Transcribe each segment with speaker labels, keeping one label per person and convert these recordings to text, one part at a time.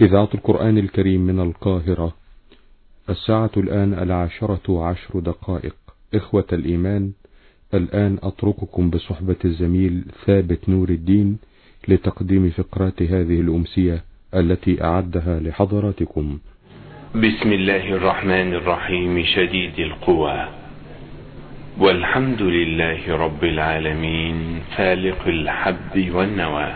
Speaker 1: إذاعة القرآن الكريم من القاهرة. الساعة الآن 10:10. إخوة الإيمان، الآن أترككم بصحبة الزميل ثابت نور الدين لتقديم فقرات هذه الأمسية التي أعدها لحضراتكم.
Speaker 2: بسم الله الرحمن الرحيم. شديد القوى، والحمد لله رب العالمين، فالق الحب والنوى،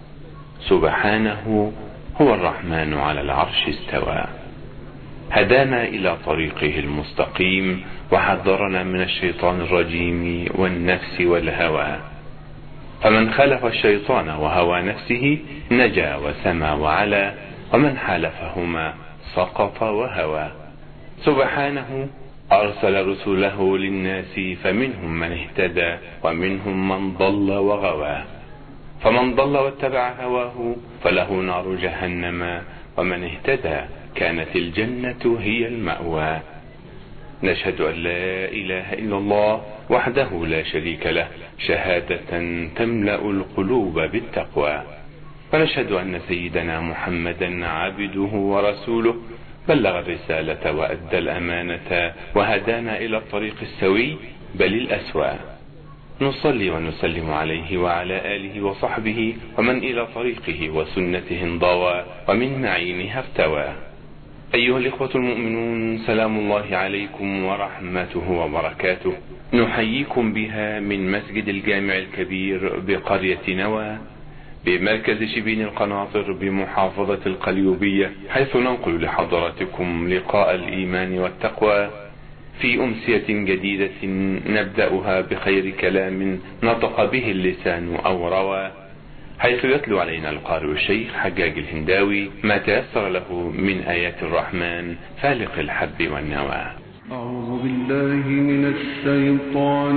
Speaker 2: سبحانه هو الرحمن على العرش استوى، هدانا إلى طريقه المستقيم، وحذرنا من الشيطان الرجيم والنفس والهوى، فمن خالف الشيطان وهوى نفسه نجا وسمى وعلا، ومن حالفهما سقط وهوى. سبحانه أرسل رسله للناس، فمنهم من اهتدى ومنهم من ضل وغوى، فمن ضل واتبع هواه فله نار جهنم، ومن اهتدى كانت الجنة هي المأوى. نشهد أن لا إله إلا الله وحده لا شريك له، شهادة تملأ القلوب بالتقوى، ونشهد أن سيدنا محمدا عبده ورسوله، بلغ الرسالة وأدى الأمانة، وهدانا إلى الطريق السوي بل الأسوى. نصلي ونسلم عليه وعلى آله وصحبه ومن إلى طريقه وسنته انضوى، ومن معينها ارتوى. أيها الإخوة المؤمنون، سلام الله عليكم ورحمته وبركاته. نحييكم بها من مسجد الجامع الكبير بقرية نوى بمركز شبين القناطر بمحافظة القليوبية، حيث ننقل لحضراتكم لقاء الإيمان والتقوى في أمسية جديدة نبدأها بخير كلام نطق به اللسان أو روى، حيث يتلو علينا القارئ الشيخ حجاج الهنداوي ما تيسر له من آيات الرحمن فالق الحب والنوى.
Speaker 3: أعوذ بالله من الشيطان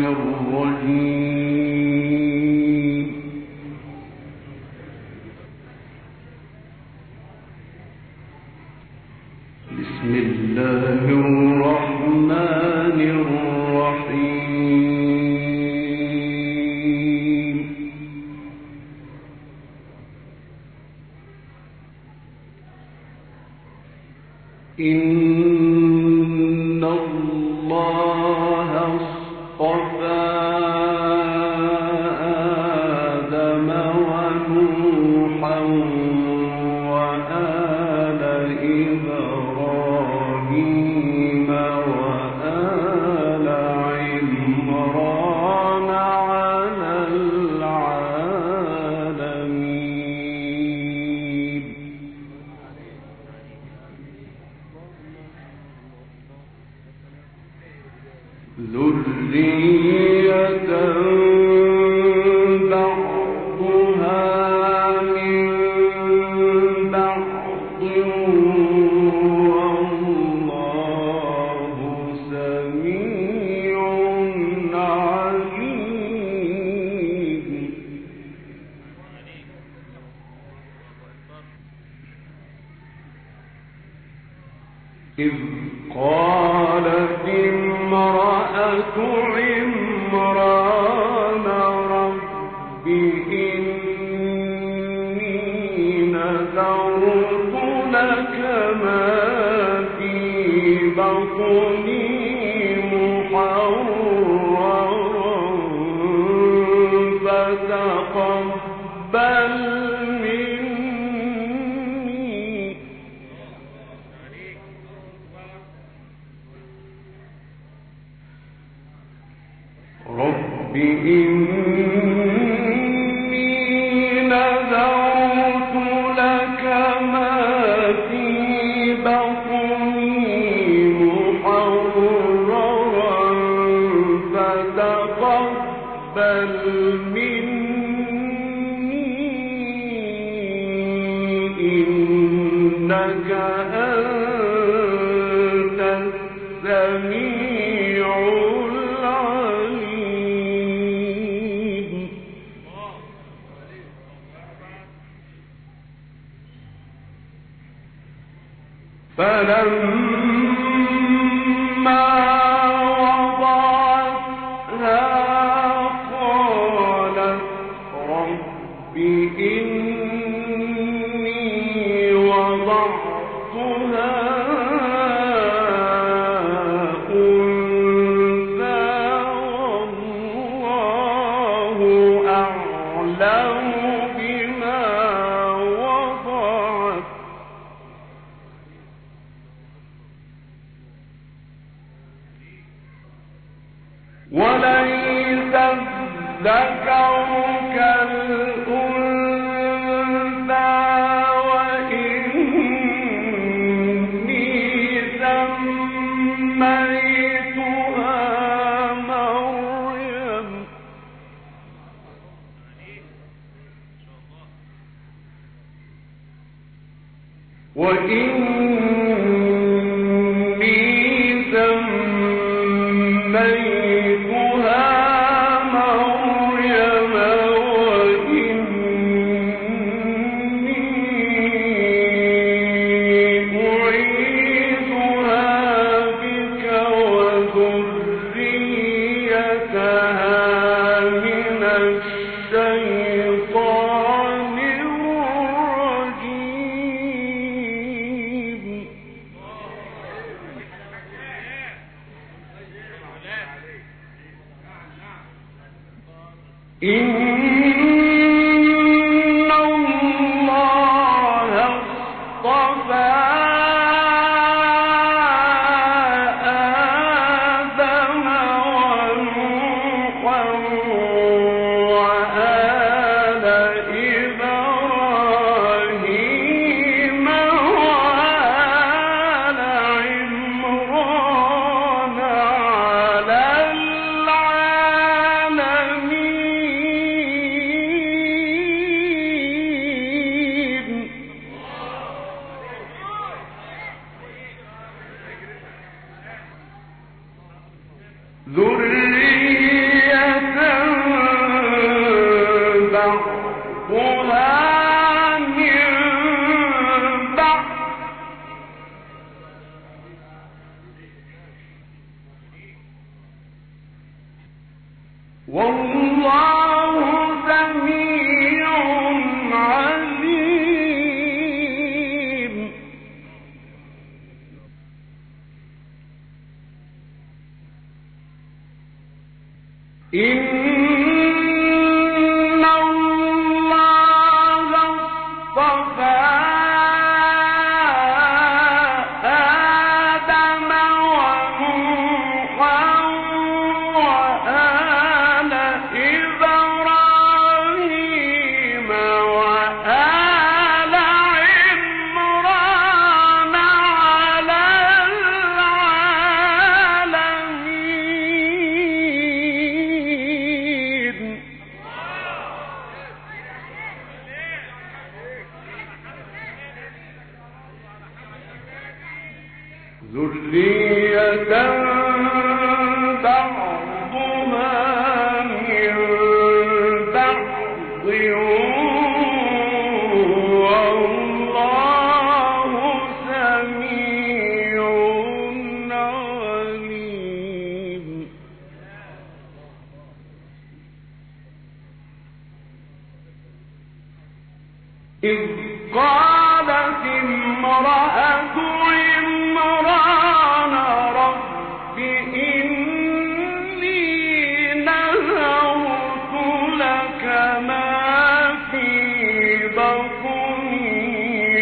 Speaker 3: الرجيم. بسم الله الرحمن الرحيم. إن الله اصطفى آدم ونوحا وآل إبراهيم وآل عمران على العالمين. ذرية بعضها من بعض، والله سميع عليم. إذ قالت امرأة عمران رب إني نذرت لك ما في بطني محررا فتقبل مني. رب إني نذرت لك ما في بطني محررا فتقبل مني إنك أنت السميع العليم. فلما وضعتها قالت رب إني وضعتها وليس الذكر كالأنثى وإني سميتها مريم إن الله اصطفى آدم ونوحا وآل إبراهيم وآل عمران على ذرية بعضها من بعض والله سميع عليم إن الله اصطفى آدم ونوحا وآل إبراهيم وآل عمران على العالمين. ذرية بعضها من بعض والله سميع عليم. إذ قالت امرأة عمران رب إني نذرت لك ما في بطني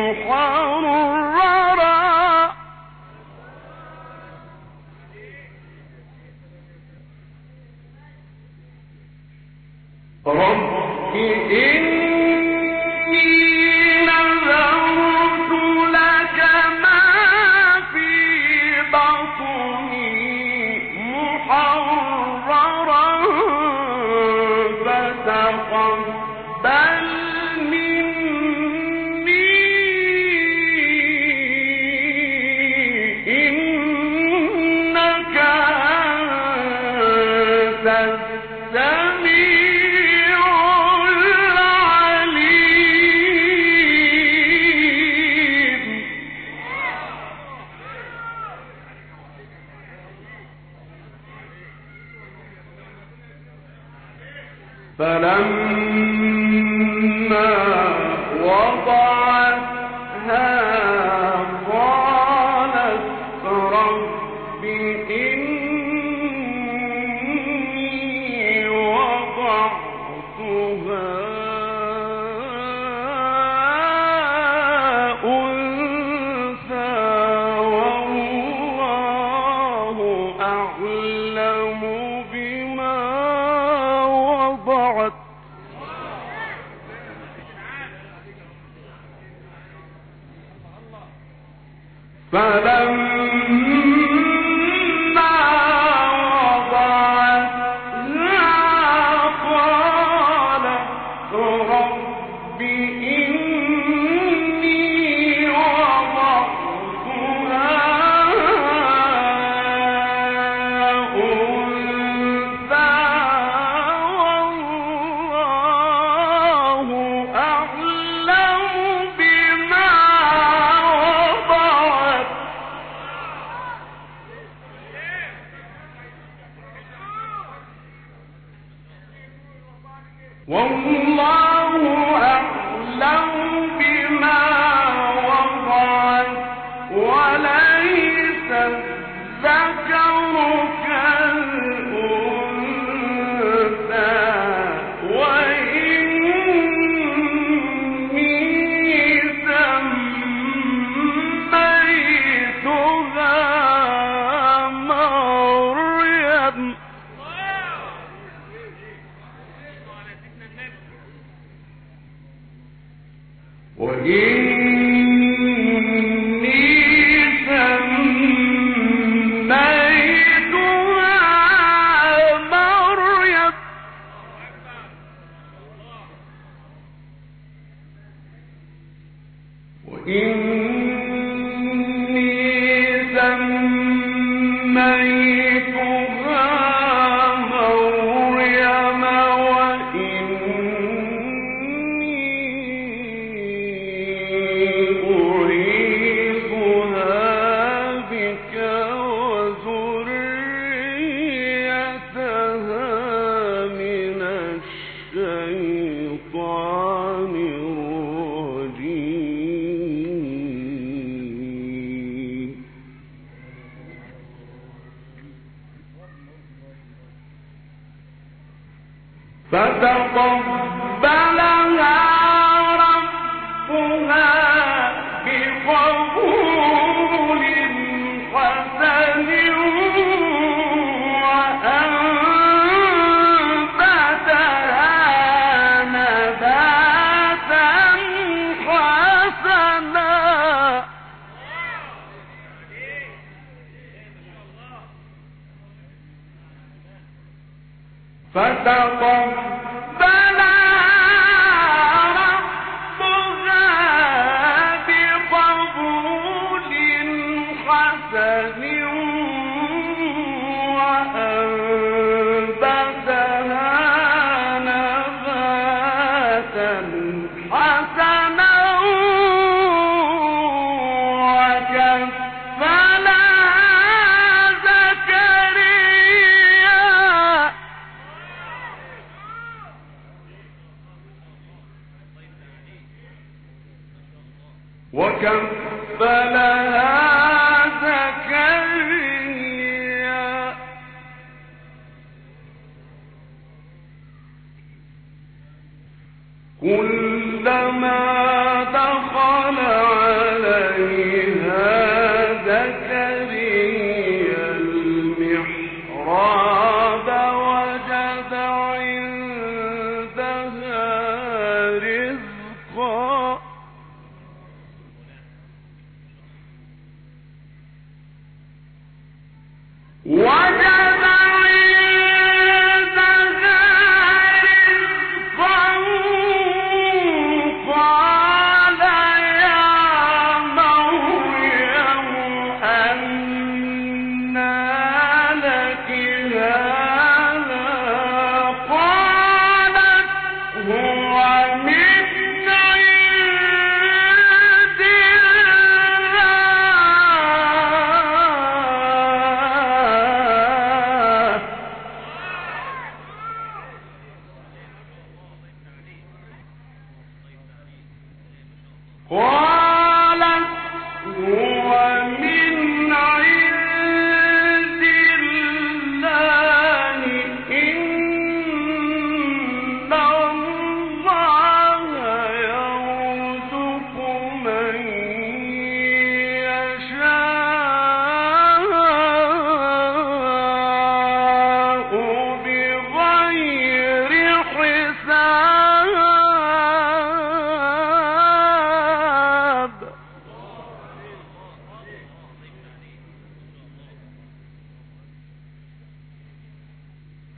Speaker 3: محررا رب إني نذرت لك ما في بطني محررا فتقبل مني إنك أنت السميع العليم. فلما وضعتها فلما وضعتها قالت رب إني وضعتها أنثى والله أعلم بما وضعت والله أعلم بما وضعت وليس الذكر كالأنثى وإني سميتها مريم فتقبلها ربها بقبول حسن وأنبتها نباتا حسنا فتقبلها ربها بقبول حسن وأنبتها نباتا حسنا وكفلها زكريا كلما دخل عليها زكريا المحراب وجد عندها رزقا وجد عندها رزقا قال يا مريم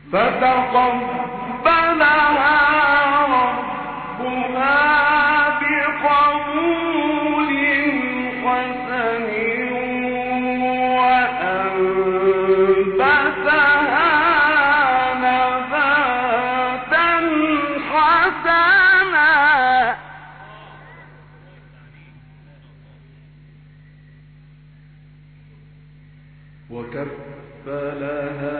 Speaker 3: فتقبلها ربها بقبول حسن وأنبتها نباتا حسنا وكفلها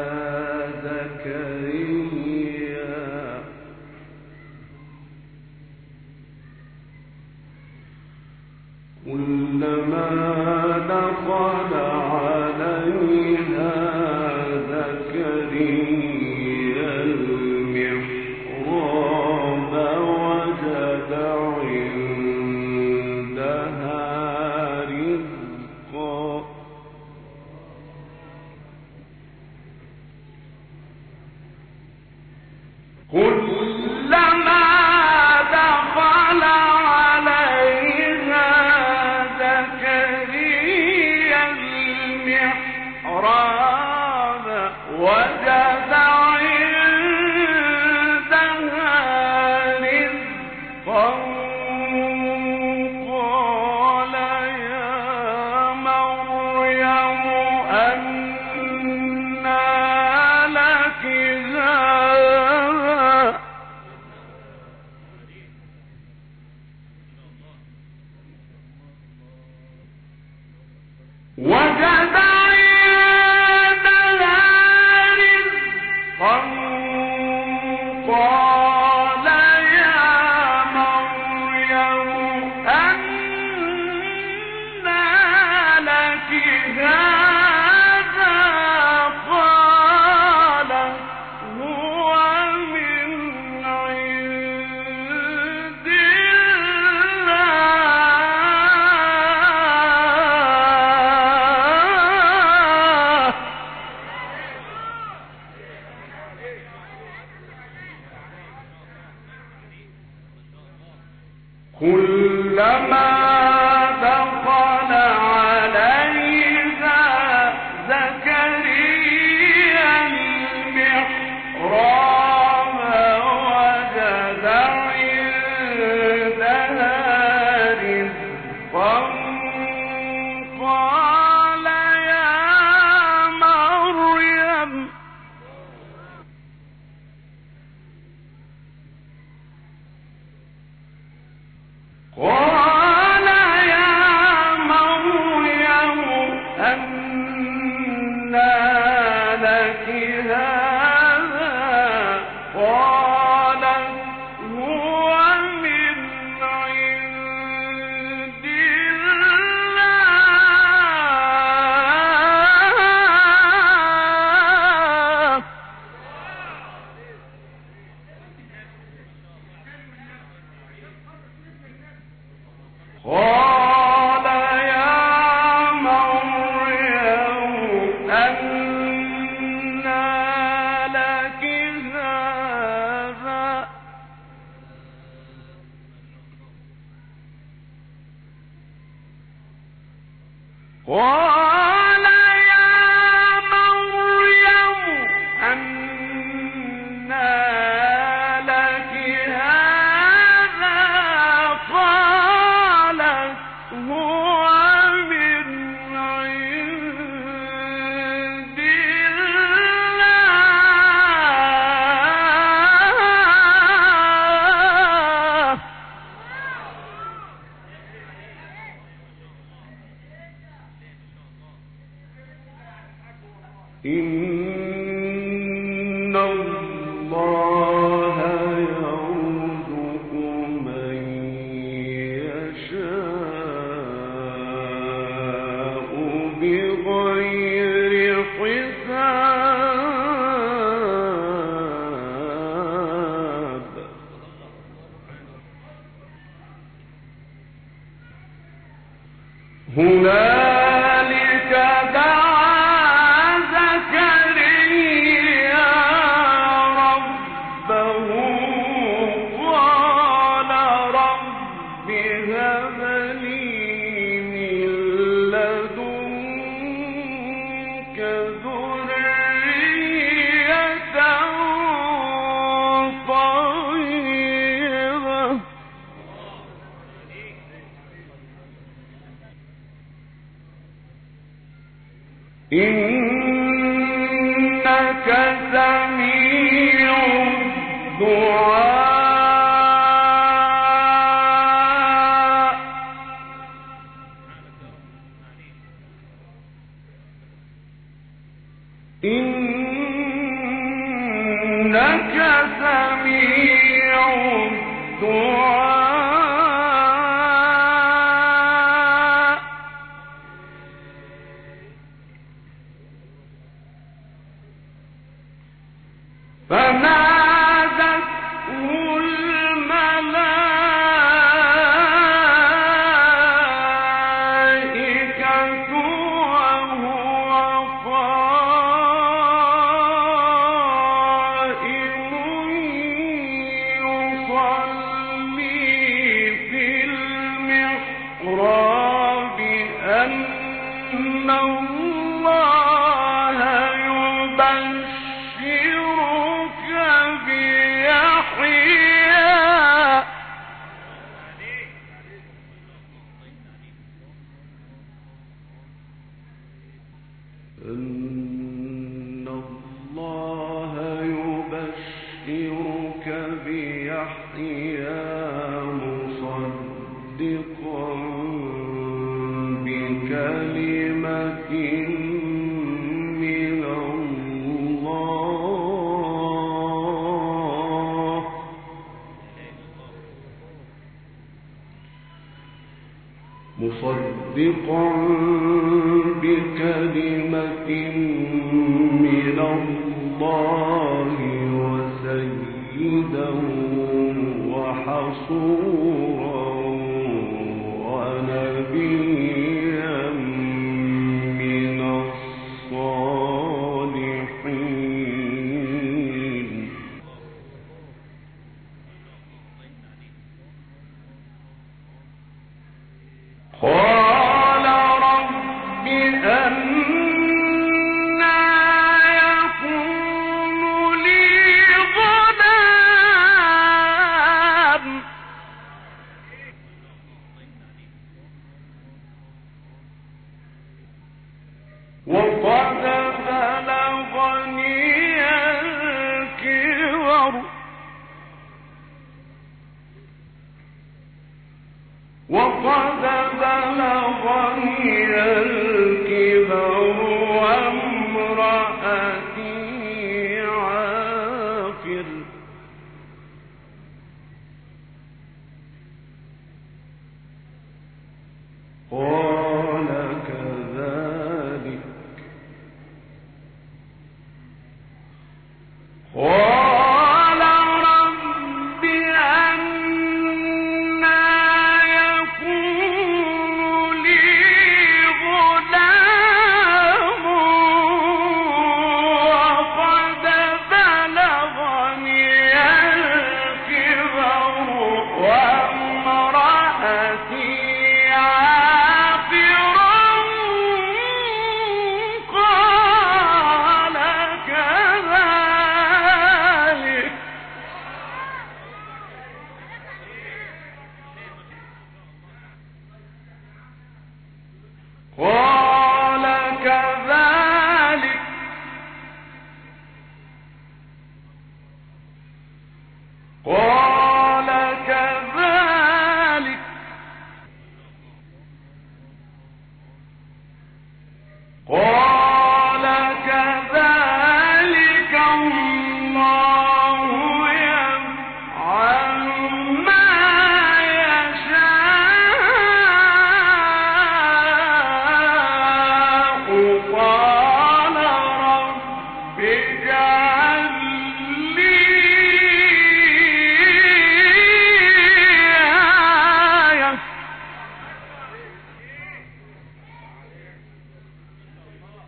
Speaker 3: زكريا كلما دخل عليها زكريا المحراب وجد عندها رزقا كلما دخل عليها زكريا المحراب وجد عندها رزقا قال يا مريم أنى لك هذا وجد عندها رزقا قال يا مريم أنى لك هذا قالت هو من عند الله كلما دخل عليها زكريا المحراب وجد عندها رزقا قال يا مريم قال يا مريم أنى لك هذا قالت هو من عند الله قال يا مريم أنى لك هذا قال يا مريم أنى لك هذا قالت هو من عند الله إن الله يرزق من يشاء بغير حساب هنالك دعا زكريا ربه قال رب هب لي من لدنك ذرية إنك سميع الدعاء إنك سميع الدعاء فنادته الملائكة وهو قائم يصلي في المحراب أن الله يبشرك بيحيى مصدقا بكلمة من الله وسيدا وحصورا ونبيا من الصالحين قال رب أنى يكون لي غلام وقد بلغني الكبر وامرأتي عاقر قال كذلك قال رب أنى يكون لي غلام وقد بلغني الكبر وامرأتي عاقر قال كذلك قال كذلك قال كذلك قال كذلك الله يفعل ما يشاء قال رب اجعل لي آية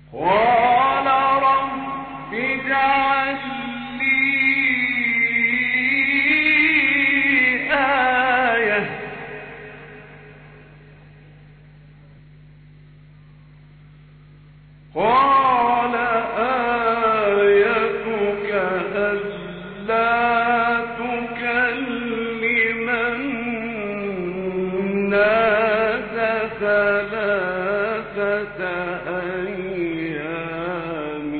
Speaker 3: قال رب اجعل لي آية قال آيتك ألا تكلم الناس ثلاثة أيام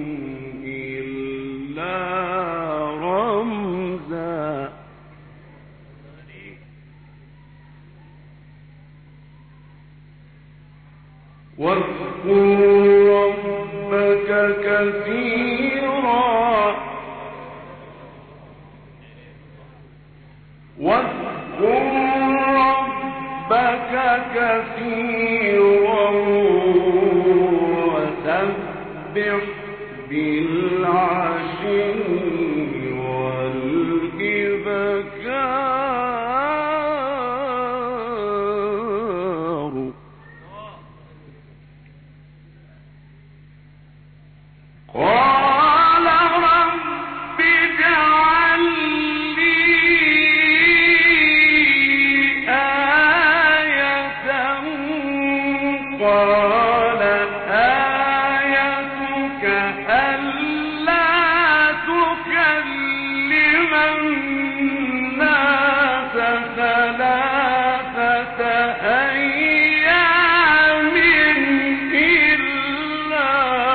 Speaker 3: إلا رمزا واذكر ربك كثيرا وسبح بالعشي والإبكار قال رب اجعل لي آية قال آيتك ألا تكلم الناس ثلاثة أيام إلا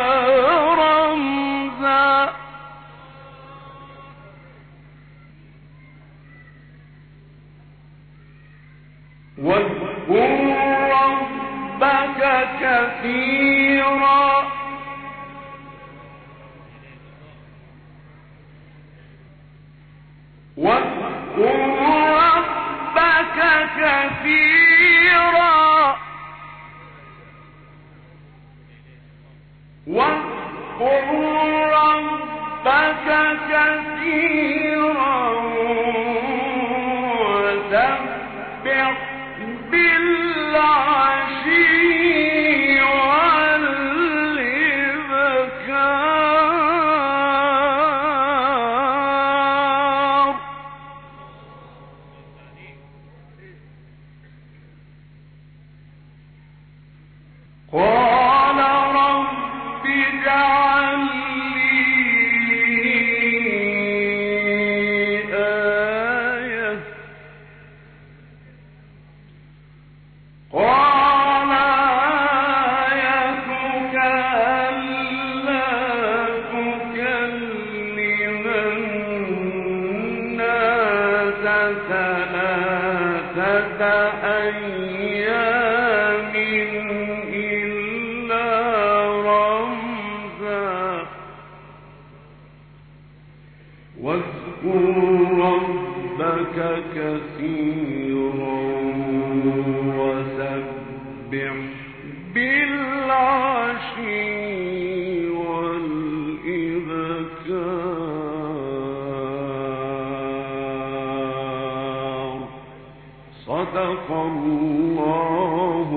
Speaker 3: رمزا واذكر ربك كثيرا واذكر ربك كثيرا واذكر ربك كثيرا وسبح بالعشي والإبكار قال رب اجعل لي آية قال آيتك ألا تكلم الناس ثلاثة أيام إلا رمزا واذكر ربك كثيرا وسبح بالعشي والإبكار صدق الله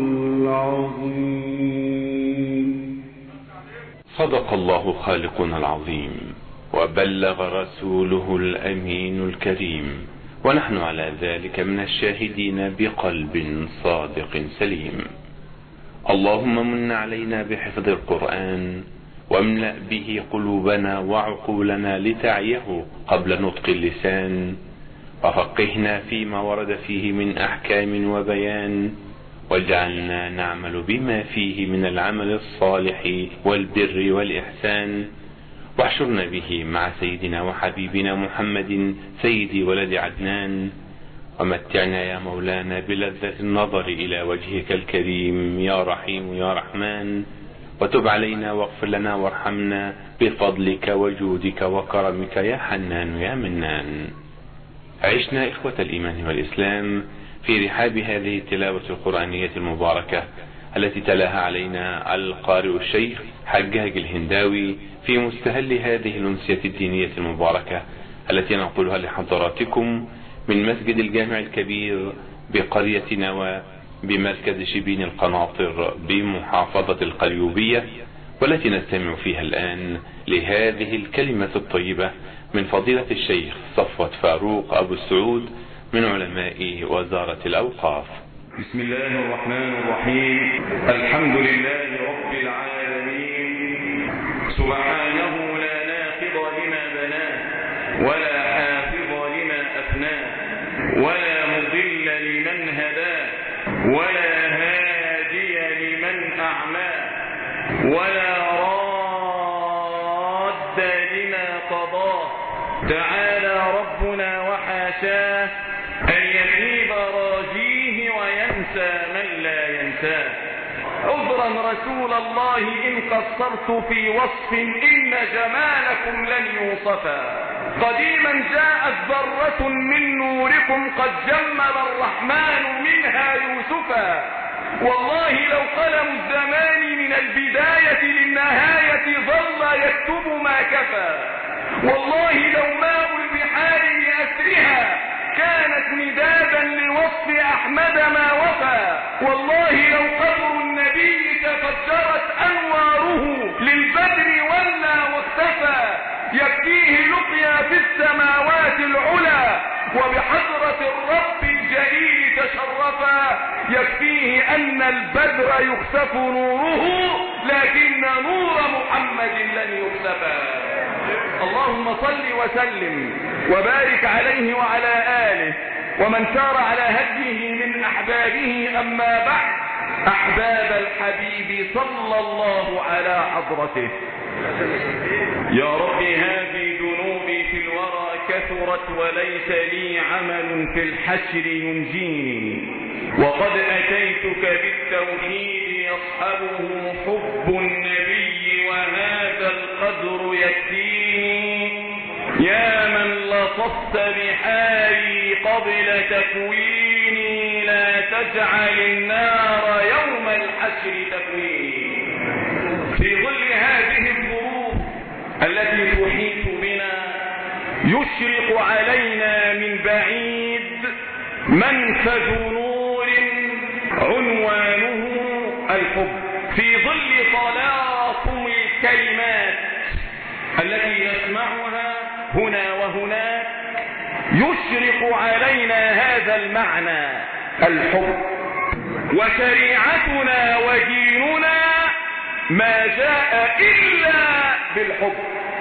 Speaker 3: العظيم.
Speaker 2: صدق الله خالقنا العظيم وبلغ رسوله الأمين الكريم، ونحن على ذلك من الشاهدين بقلب صادق سليم. اللهم من علينا بحفظ القرآن واملأ به قلوبنا وعقولنا لتعيه قبل نطق اللسان، وفقهنا فيما ورد فيه من أحكام وبيان، واجعلنا نعمل بما فيه من العمل الصالح والبر والإحسان، واحشرنا به مع سيدنا وحبيبنا محمد سيد ولد عدنان، ومتعنا يا مولانا بلذة النظر إلى وجهك الكريم يا رحيم يا رحمن، وتب علينا واغفر لنا وارحمنا بفضلك وجودك وكرمك يا حنان يا منان. عشنا إخوة الإيمان والإسلام في رحاب هذه التلاوة القرآنية المباركة التي تلاها علينا القارئ الشيخ حجاج الهنداوي في مستهل هذه الأمسية الدينية المباركة التي ننقلها لحضراتكم من مسجد الجامع الكبير بقرية نوى بمركز شبين القناطر بمحافظة القليوبية والتي نستمع فيها الآن لهذه الكلمة الطيبة من فضيلة الشيخ صفوت فاروق أبو السعود من علماء وزارة الأوقاف.
Speaker 3: بسم الله الرحمن الرحيم. الحمد لله رب العالمين، سبحانه لا ناقض لما بناه ولا حافظ لما أفناه ولا مضل لمن هداه ولا هادي لمن أعماه ولا راد لما قضاه. تعالى ربنا وحاشاه أن يخيب راجيه وينسى من لا ينساه. عذرا رسول الله إن قصرت في وصف إن جمالكم لن يوصفا. قديما جاءت ذرة من نوركم قد جمل الرحمن منها يوسفا. والله لو قلم الزمان من البداية للنهاية ظل يكتب ما كفى. والله لو ماء البحار بأسرها كانت مدادا لوصف أحمد ما وفى. والله لو قبر النبي تفجرت أنواره للبدر ولا واختفى. يكفيه لقيا في السماوات العلا وبحضرة الرب الجليل تشرفا. يكفيه أن البدر يخسف نوره لكن نور محمد لن يخسفا. اللهم صل وسلم وبارك عليه وعلى آله ومن سار على هديه من أحبابه. أما بعد، أحباب الحبيب صلى الله على حضرته. يا رب هذه ذنوبي في الورى كثرت وليس لي عمل في الحشر ينجيني. وقد أتيتك بالتوحيد يصحبه حب النبي وهذا القدر يكفيني. يا من لطفت بحالي قبل تكويني لا تجعل النار يوم الحشر تكويني. في ظل هذه الظروف التي تحيط بنا يشرق علينا من بعيد منفذ نور عنوانه الحب. في ظل تلاطم الكلمات التي نسمعها هنا وهناك يشرق علينا هذا المعنى الحب. وشريعتنا وديننا ما جاء إلا بالحب،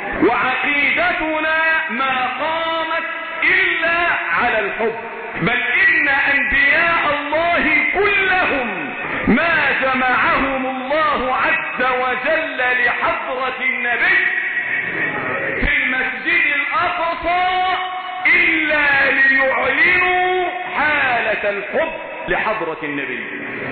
Speaker 3: وعقيدتنا ما قامت إلا على الحب. بل إن أنبياء الله كلهم ما جمعهم الله عز وجل لحضرة النبي في المسجد الأقصى إلا ليعلنوا حالة الحب لحضرة النبي.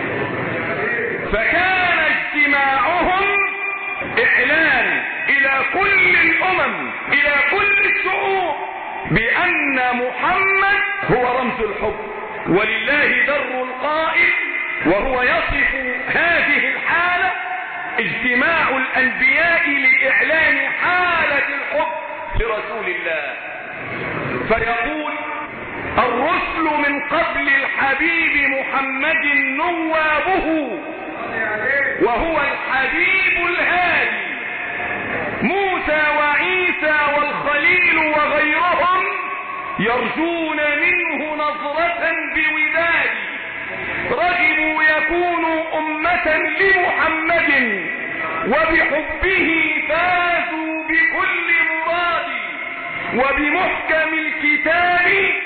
Speaker 3: فكان اجتماعهم إعلان إلى كل الأمم إلى كل الشعوب بأن محمد هو رمز الحب. ولله در القائل وهو يصف هذه الحالة اجتماع الأنبياء لإعلان حالة الحب لرسول الله. فيقول الرسل من قبل الحبيب محمد نوابه وهو الحبيب الهادي. موسى وعيسى والخليل وغيرهم يرجون منه نظرة بوداد. رغبوا يكونوا أمة لمحمد وبحبه فازوا بكل مراد. وبمحكم الكتاب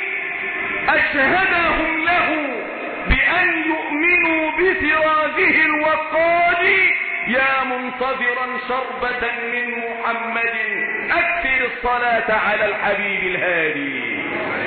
Speaker 3: أشهدهم له بأن يؤمنوا بسراجه الوقاد. يا منتظرا شربة من محمد أكثر الصلاة على الحبيب الهادي.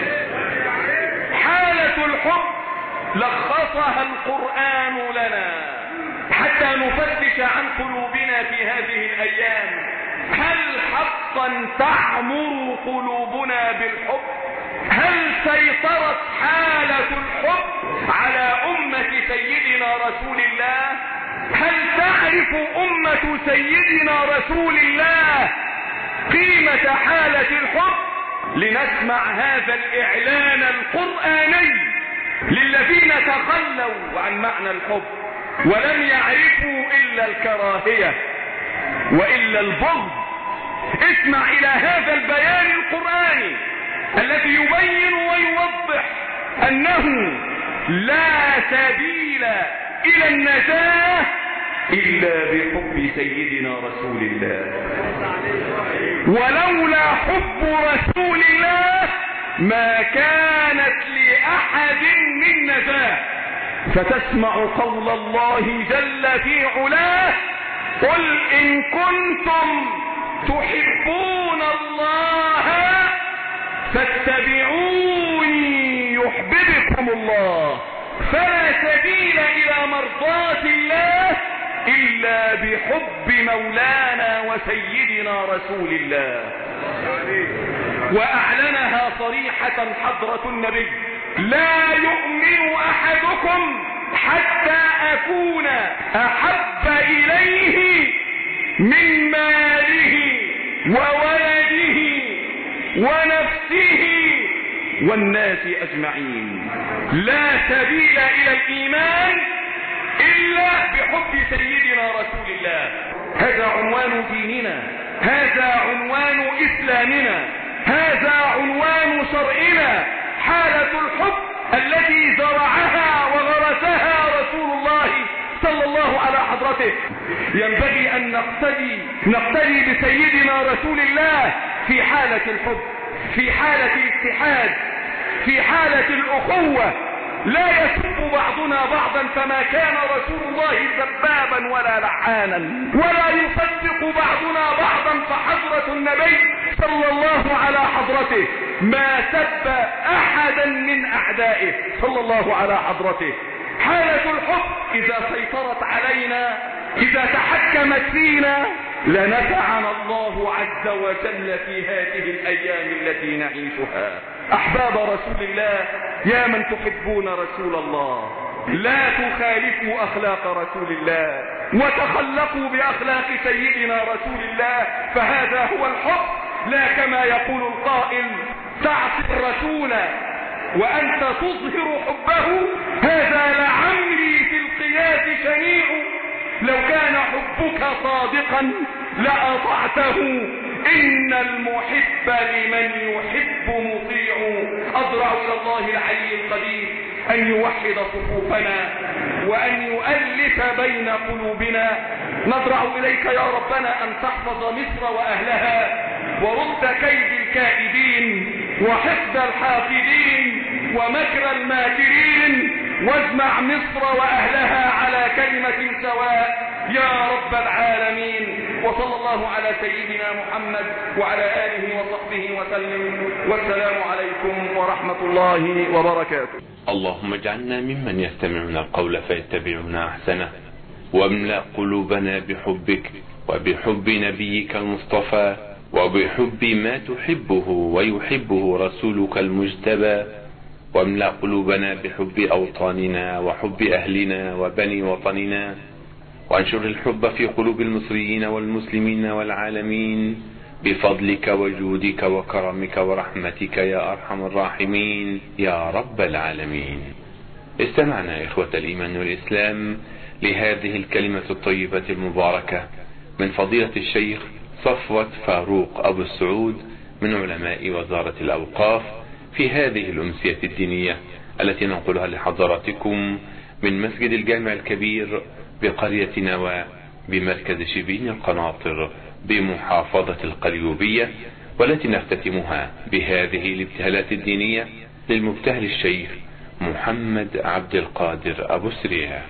Speaker 3: حالة الحب لخصها القرآن لنا حتى نفتش عن قلوبنا في هذه الأيام. هل حقا تعمر قلوبنا بالحب؟ هل سيطرت حالة الحب على أمة سيدنا رسول الله؟ هل تعرف أمة سيدنا رسول الله قيمة حالة الحب؟ لنسمع هذا الإعلان القرآني للذين تخلوا عن معنى الحب ولم يعرفوا إلا الكراهية. وإلا البغض. اسمع إلى هذا البيان القرآني الذي يبين ويوضح أنه لا سبيل إلى النجاة إلا بحب سيدنا رسول الله، ولولا حب رسول الله ما كانت لأحد من نجاة. فتسمع قول الله جل في علاه: قل إن كنتم تحبون الله فاتبعوني يحببكم الله. فلا سبيل إلى مرضاة الله إلا بحب مولانا وسيدنا رسول الله. وأعلنها صريحة حضرة النبي: لا يؤمن أحدكم حتى أكون أحب إليه من ماله وولده ونفسه والناس أجمعين. لا سبيل إلى الإيمان إلا بحب سيدنا رسول الله. هذا عنوان ديننا، هذا عنوان إسلامنا، هذا عنوان شرعنا. حالة الحب التي زرعها وغرسها رسول الله صلى الله على حضرته. ينبغي أن نقتدي بسيدنا رسول الله في حالة الحب، في حالة الاتحاد، في حالة الأخوة. لا يسب بعضنا بعضا، فما كان رسول الله سبابا ولا لعانا، ولا يصدق بعضنا بعضا، فحضرة النبي صلى الله على حضرته ما سب أحدا من أعدائه صلى الله على حضرته. حالة الحب إذا سيطرت علينا، إذا تحكمت فينا، لنفعنا الله عز وجل في هذه الأيام التي نعيشها. أحباب رسول الله، يا من تحبون رسول الله، لا تخالفوا أخلاق رسول الله وتخلقوا بأخلاق سيدنا رسول الله، فهذا هو الحب. لا كما يقول القائل: تعصي الرسول وأنت تظهر حبه، هذا لعمري في القياس شنيع. لو كان حبك صادقا لأطعته، إن المحب لمن يحب مطيع. أضرع إلى الله العلي القدير أن يوحد صفوفنا وأن يؤلف بين قلوبنا. نضرع إليك يا ربنا أن تحفظ مصر وأهلها، ورد كيد الكائدين وحقد الحاقدين ومكر الماكرين، واجمع مصر وأهلها على كلمة سواء يا رب العالمين. وصلى الله على سيدنا محمد وعلى آله وصحبه وسلم، والسلام عليكم ورحمة الله وبركاته.
Speaker 2: اللهم اجعلنا ممن يستمعون القول فيتبعون أحسنه، واملأ قلوبنا بحبك وبحب نبيك المصطفى، وبحب ما تحبه ويحبه رسولك المجتبى، واملأ قلوبنا بحب أوطاننا وحب أهلنا وبني وطننا، وانشر الحب في قلوب المصريين والمسلمين والعالمين بفضلك وجودك وكرمك ورحمتك يا أرحم الراحمين يا رب العالمين. استمعنا إخوة الإيمان والإسلام لهذه الكلمة الطيبة المباركة من فضيلة الشيخ صفوة فاروق أبو السعود من علماء وزارة الأوقاف في هذه الأمسية الدينية التي ننقلها لحضراتكم من مسجد الجامع الكبير بقرية نواة بمركز شبين القناطر بمحافظة القليوبية، والتي نختتمها بهذه الابتهالات الدينية للمبتهل الشيخ محمد عبد القادر أبو سريع.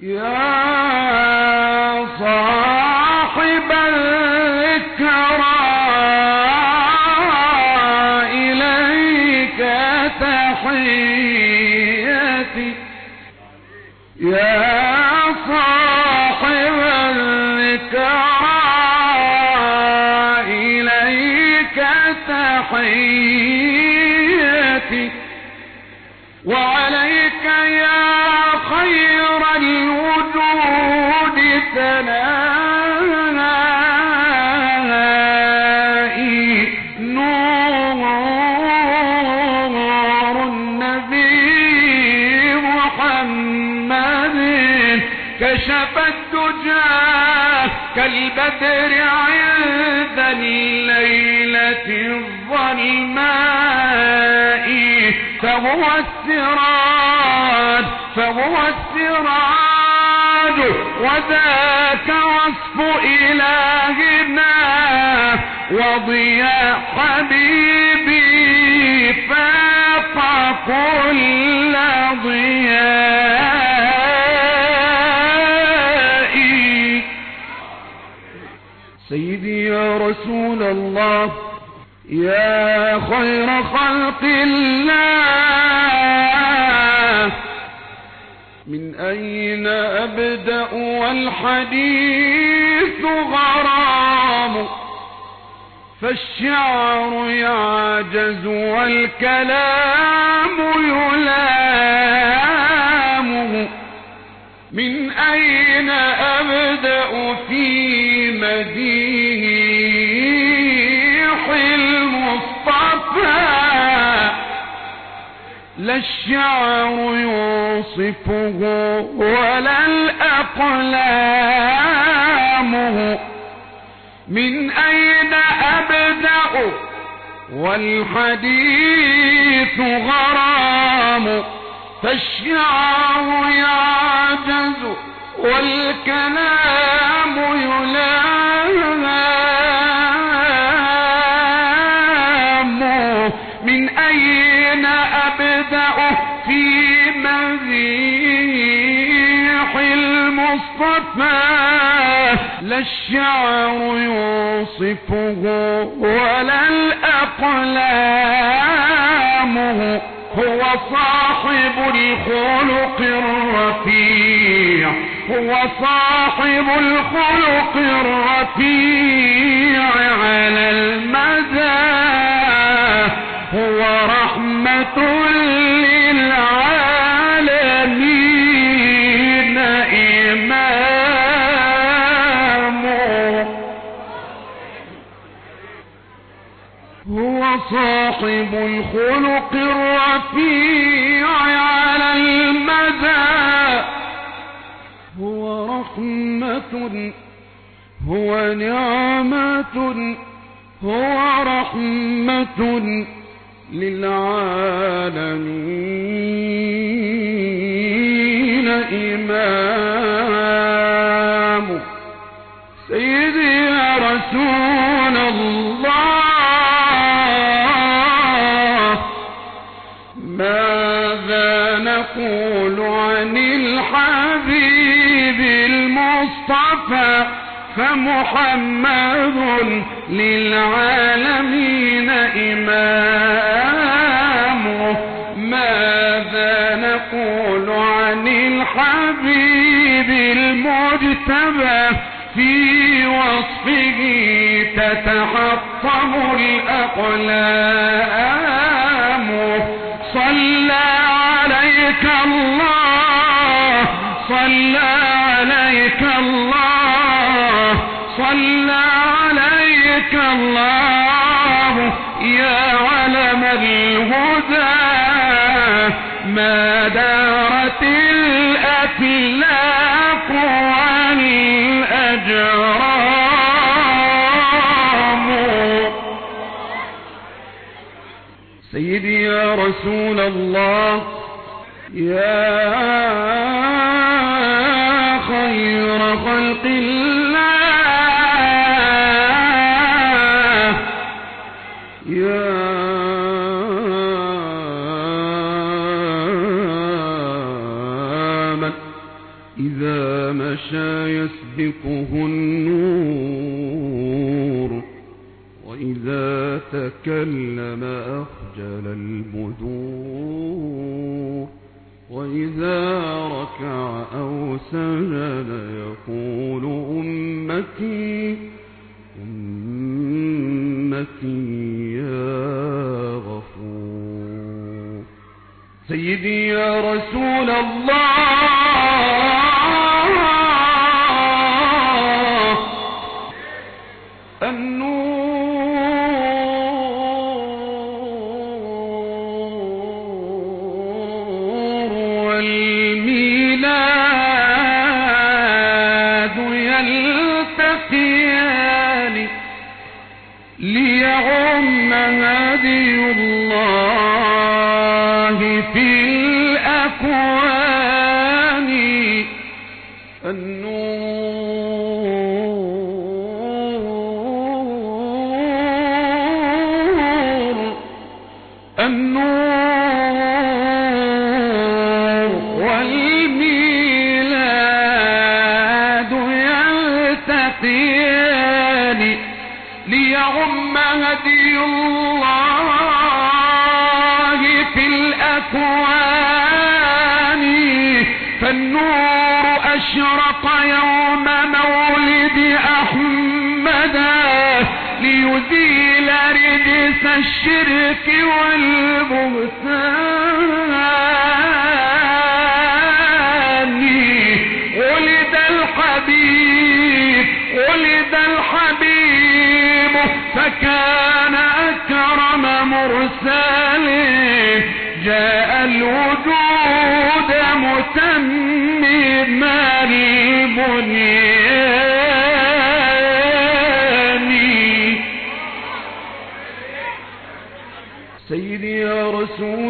Speaker 4: يا صاحب الذكرى إليك تحياتي، يا صاحب الذكرى إليك تحياتي، وعليك يا خير الوجود ثنائي، نور النبي محمد كشف الدجى كالبدر عند الليلة الظلماء فهو السراج وذاك وصف إلهنا وضياء حبيبي فاق كل ضياء. سيدي يا رسول الله يا خير خلق الله من أين أبدأ والحديث غرام فالشعر يعجز والكلام يلام من أين أبدأ في مديح المصطفى لا الشعر يوصفه ولا الأقلام من أين أبدأ والحديث غرام فالشعر يعجز والكلام يلام من أين أبدأ في مديح المصطفى لا الشعر يوصفه ولا الأقلام هو صاحب الخلق الرفيع هو صاحب الخلق الرفيع على المدى هو رحمة للعالمين إمام هو صاحب الخلق الرفيع على المدى هو رحمة هو نعمة هو رحمة للعالمين إمام سيدي يا رسول الله ماذا نقول عن الحبيب المصطفى فمحمد للعالمين إمامه ماذا نقول عن الحبيب المجتبى في وصفه تتحطم الأقلام صلى عليك الله صلى عليك الله صلى عليك الله يا علم الهدى ما دارت الأفلاك والأجرام سيدي يا رسول الله يا خير خلق الله يا من إذا مشى يسبقه النور وإذا تكلم أخجل البدور وإذا ركع أو سجد يقول أمتي أمتي يا غفور سيدي يا رسول الله النور والميلاد ليعم هدي الله في الأكوان النور والميلاد يلتقيان ليعم هدي الله في الأكوان فالنور أشرق يوم مولد أحمد ليزيل رجس الشرك والبهتان ولد الحبيب فكان أكرم مرسل جاء الوجود متمما البنيان سيدي يا رسول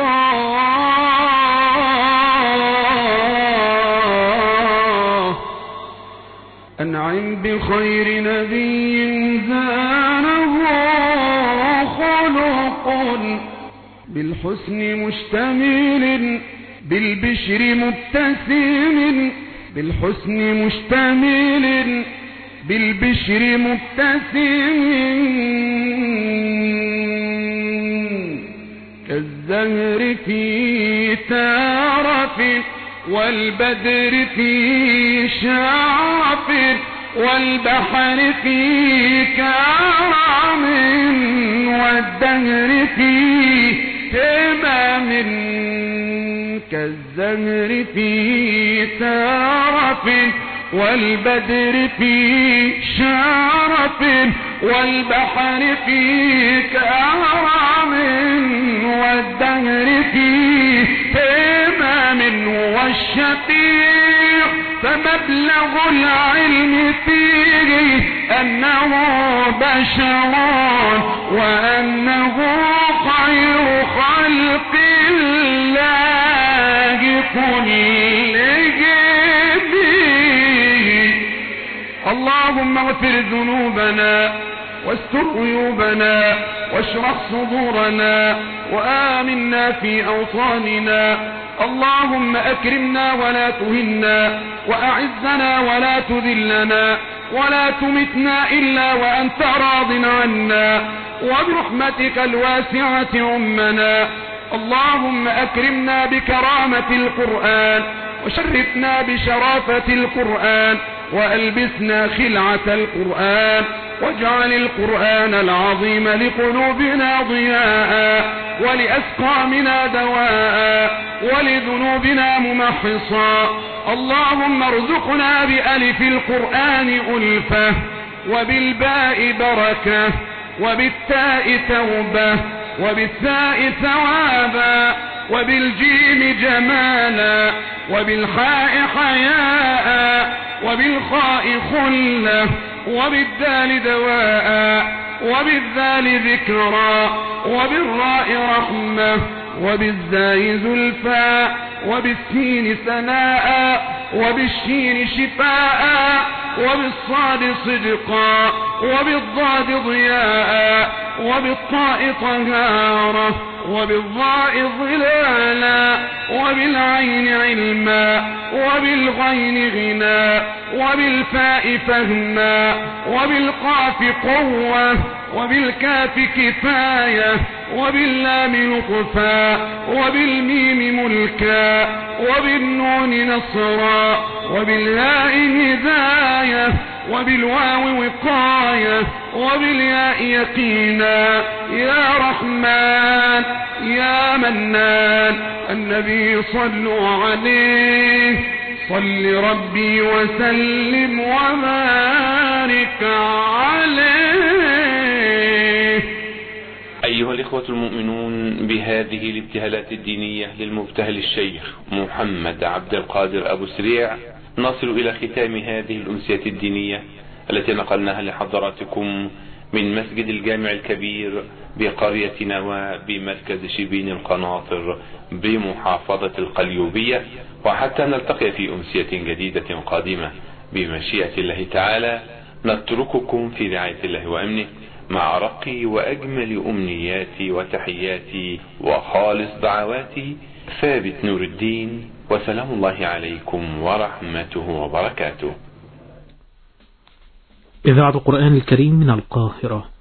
Speaker 4: الله أنعم بخير نبي زانه خلق بالحسن مشتمل بالبشر مبتسم بالحسن مشتمل بالبشر مبتسم كالزهر في تارف والبدر في شعف والبحر في كرم والدهر في تمام كالزهر في تارف والبدر في شرف والبحر في كرم والدهر في تمام والشفيع فمبلغ العلم فيه أنه بشر وأنه خير خلق الله كلهم اللهم اغفر ذنوبنا واستر عيوبنا واشرح صدورنا وآمنا في أوطاننا اللهم أكرمنا ولا تهنا وأعزنا ولا تذلنا ولا تمتنا إلا وأنت راض عنا وبرحمتك الواسعة أمنا اللهم أكرمنا بكرامة القرآن وشرفنا بشرافة القرآن وألبسنا خلعة القرآن واجعل القرآن العظيم لقلوبنا ضياء ولأسقامنا دواء ولذنوبنا ممحصا اللهم ارزقنا بألف القرآن ألفة وبالباء بركة وبالتاء توبة وبالثاء ثوابا وبالجيم جمالا وبالحاء حياء وبالخاء خلة وبالدال دواء وبالذال ذكرا وبالراء رحمة وبالزاي زلفا وبالسين ثناء وبالشين شفاء وبالصاد صدقا وبالضاد ضياء وبالطاء طهارة وبالضاء ظلالا وبالعين علما وبالغين غنى وبالفاء فهما وبالقاف قوة وبالكاف كفاية وباللام لطفا وبالميم ملكا وبالنون نصرا وبالياء هداية وبالواو وقاية وبالياء يقينا يا رحمن يا منان النبي صلوا عليه صل ربي وسلم وبارك عليه.
Speaker 2: أيها الإخوة المؤمنون، بهذه الابتهالات الدينية للمبتهل الشيخ محمد عبد القادر أبو سريع نصل إلى ختام هذه الأمسية الدينية التي نقلناها لحضراتكم من مسجد الجامع الكبير بقرية نوى بمركز شبين القناطر بمحافظة القليوبية، وحتى نلتقي في أمسية جديدة قادمة بمشيئة الله تعالى، نترككم في رعاية الله وأمنه مع رقي وأجمل أمنياتي وتحياتي وخالص دعواتي، ثابت نور الدين، وسلام الله عليكم ورحمته وبركاته.
Speaker 5: إذاعة القرآن الكريم من القاهرة.